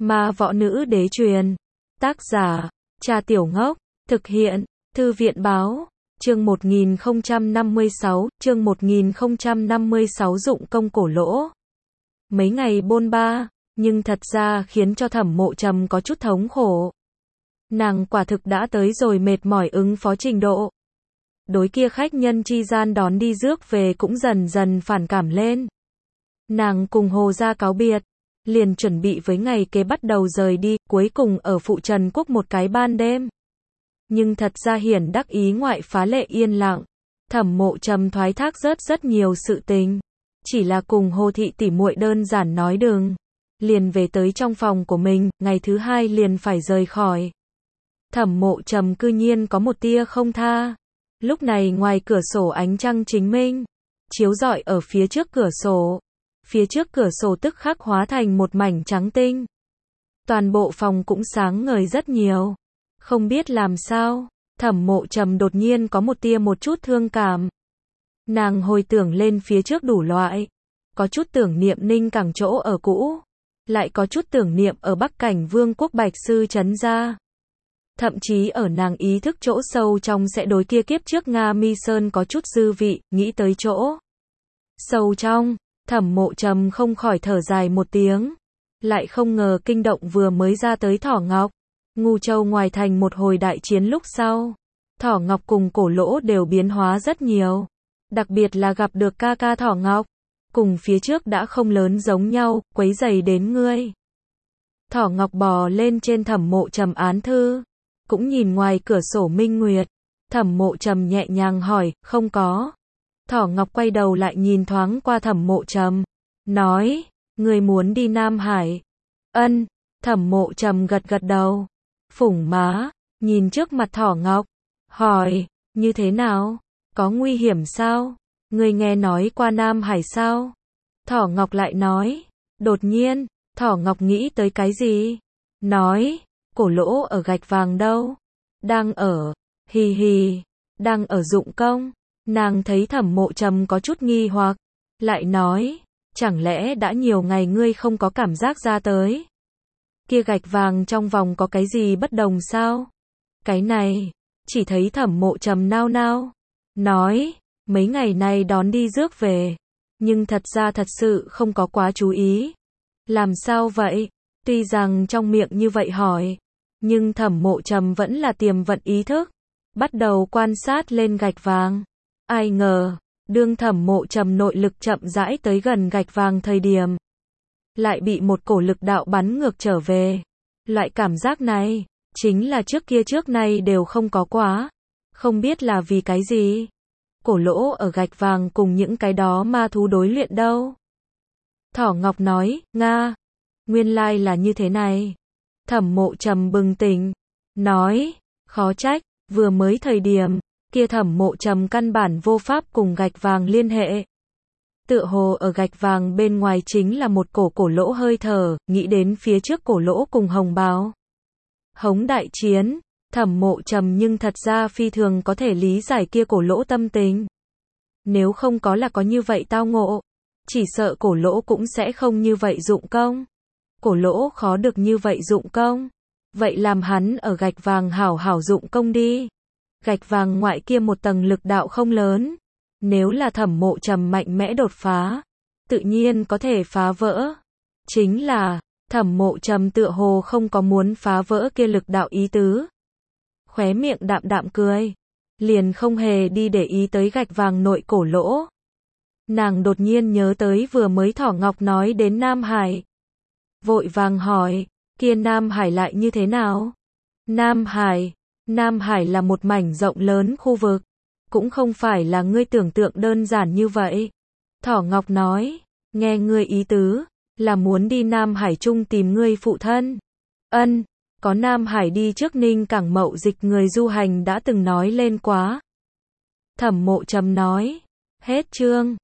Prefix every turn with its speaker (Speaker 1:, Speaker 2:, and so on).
Speaker 1: Ma võ nữ đế truyền. Tác giả, Trà Tiểu Ngốc. Thực hiện, Thư viện báo. Chương 1056, chương 1056 dụng công cổ lỗ. Mấy ngày bôn ba, nhưng thật ra khiến cho Thẩm Mộ Trầm có chút thống khổ. Nàng quả thực đã tới rồi mệt mỏi ứng phó trình độ. Đối kia khách nhân chi gian đón đi rước về cũng dần dần phản cảm lên. Nàng cùng Hồ gia cáo biệt, liền chuẩn bị với ngày kế bắt đầu rời đi, cuối cùng ở phụ Trần Quốc một cái ban đêm. Nhưng thật ra hiển đắc ý ngoại phá lệ yên lặng. Thẩm Mộ Trầm thoái thác rất nhiều sự tình. Chỉ là cùng Hồ thị tỉ muội đơn giản nói đừng. Liền về tới trong phòng của mình, ngày thứ hai liền phải rời khỏi. Thẩm Mộ Trầm cư nhiên có một tia không tha. Lúc này ngoài cửa sổ ánh trăng chính minh, chiếu rọi ở phía trước cửa sổ. Phía trước cửa sổ tức khắc hóa thành một mảnh trắng tinh. Toàn bộ phòng cũng sáng ngời rất nhiều. Không biết làm sao, Thẩm Mộ Trầm đột nhiên có một chút thương cảm. Nàng hồi tưởng lên phía trước đủ loại. Có chút tưởng niệm Ninh Cảng chỗ ở cũ. Lại có chút tưởng niệm ở Bắc Cảnh Vương quốc Bạch Sư Trấn gia. Thậm chí ở nàng ý thức chỗ sâu trong sẽ đối kia kiếp trước Nga Mi Sơn có chút dư vị, nghĩ tới chỗ sâu trong, Thẩm Mộ Trầm không khỏi thở dài một tiếng. Lại không ngờ kinh động vừa mới ra tới Thỏ Ngọc. Ngu Châu ngoài thành một hồi đại chiến lúc sau, Thỏ Ngọc cùng Cổ Lỗ đều biến hóa rất nhiều. Đặc biệt là gặp được ca ca Thỏ Ngọc, cùng phía trước đã không lớn giống nhau, quấy rầy đến ngươi. Thỏ Ngọc bò lên trên Thẩm Mộ Trầm án thư, cũng nhìn ngoài cửa sổ minh nguyệt. Thẩm Mộ Trầm nhẹ nhàng hỏi, không có. Thỏ Ngọc quay đầu lại nhìn thoáng qua Thẩm Mộ Trầm, nói, ngươi muốn đi Nam Hải. Ân. Thẩm Mộ Trầm gật đầu, phủng má, nhìn trước mặt Thỏ Ngọc, hỏi, như thế nào? Có nguy hiểm sao? Ngươi nghe nói qua Nam Hải sao? Thỏ Ngọc lại nói, đột nhiên, Thỏ Ngọc nghĩ tới cái gì? Nói, Cổ Lỗ ở Gạch Vàng đâu? Đang ở, đang ở dụng công. Nàng thấy Thẩm Mộ Trầm có chút nghi hoặc, lại nói, chẳng lẽ đã nhiều ngày ngươi không có cảm giác ra tới? Kia Gạch Vàng trong vòng có cái gì bất đồng sao? Cái này, chỉ thấy Thẩm Mộ Trầm nao nao, nói, mấy ngày nay đón đi rước về, nhưng thật ra thật sự không có quá chú ý. Làm sao vậy? Tuy rằng trong miệng như vậy hỏi, nhưng Thẩm Mộ Trầm vẫn là tiềm vận ý thức, bắt đầu quan sát lên Gạch Vàng. Ai ngờ, đương Thẩm Mộ Trầm nội lực chậm rãi tới gần Gạch Vàng thời điểm, lại bị một cổ lực đạo bắn ngược trở về. Loại cảm giác này, chính là trước nay đều không có quá. Không biết là vì cái gì? Cổ Lỗ ở Gạch Vàng cùng những cái đó ma thú đối luyện đâu? Thỏ Ngọc nói, Nga, nguyên lai là như thế này. Thẩm Mộ Trầm bừng tỉnh, nói, khó trách, vừa mới thời điểm, kia Thẩm Mộ Trầm căn bản vô pháp cùng Gạch Vàng liên hệ. Tựa hồ ở Gạch Vàng bên ngoài chính là một Cổ Lỗ hơi thở, nghĩ đến phía trước Cổ Lỗ cùng Hồng Bào Hống đại chiến, Thẩm Mộ Trầm nhưng thật ra phi thường có thể lý giải kia Cổ Lỗ tâm tình. Nếu không có là có như vậy tao ngộ, chỉ sợ Cổ Lỗ cũng sẽ không như vậy dụng công. Cổ Lỗ khó được như vậy dụng công, vậy làm hắn ở Gạch Vàng hảo hảo dụng công đi. Gạch Vàng ngoại kia một tầng lực đạo không lớn, nếu là Thẩm Mộ Trầm mạnh mẽ đột phá, tự nhiên có thể phá vỡ. Chính là, Thẩm Mộ Trầm tựa hồ không có muốn phá vỡ kia lực đạo ý tứ. Khóe miệng đạm cười, liền không hề đi để ý tới Gạch Vàng nội Cổ Lỗ. Nàng đột nhiên nhớ tới vừa mới Thỏ Ngọc nói đến Nam Hải. Vội vàng hỏi, kia Nam Hải lại như thế nào? Nam Hải là một mảnh rộng lớn khu vực, cũng không phải là ngươi tưởng tượng đơn giản như vậy. Thỏ Ngọc nói, nghe ngươi ý tứ, là muốn đi Nam Hải chung tìm ngươi phụ thân. Ân, có Nam Hải đi trước Ninh Cảng mậu dịch người du hành đã từng nói lên quá. Thẩm Mộ Trầm nói, hết chương.